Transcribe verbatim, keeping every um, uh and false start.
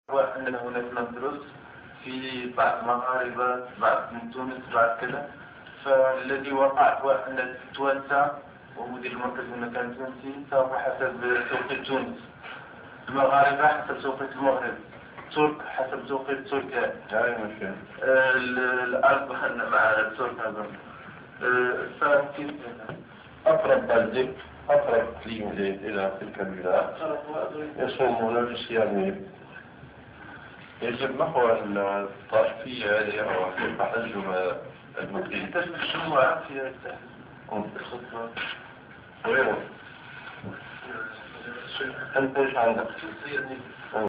وأن هناك ندرس في بعض المغاربة، بعض من تونس، بعض كذا. فالذي وقع هو أن التوانسة ومدير المركز هنا كان تونسي، فهو حسب توقيت تونس. المغاربة حسب توقيت المغرب. الترك حسب توقيت تركيا. الأرض مع الترك هذا. فكيف أقرب بلدة أقرب إقليم إلى تلك البلاد يصومون بصيام. يجب محو الطائفية هذه أو تحجم المقيم. تشبه الشموع في الخطبة. غيره. أنت إيش عندك؟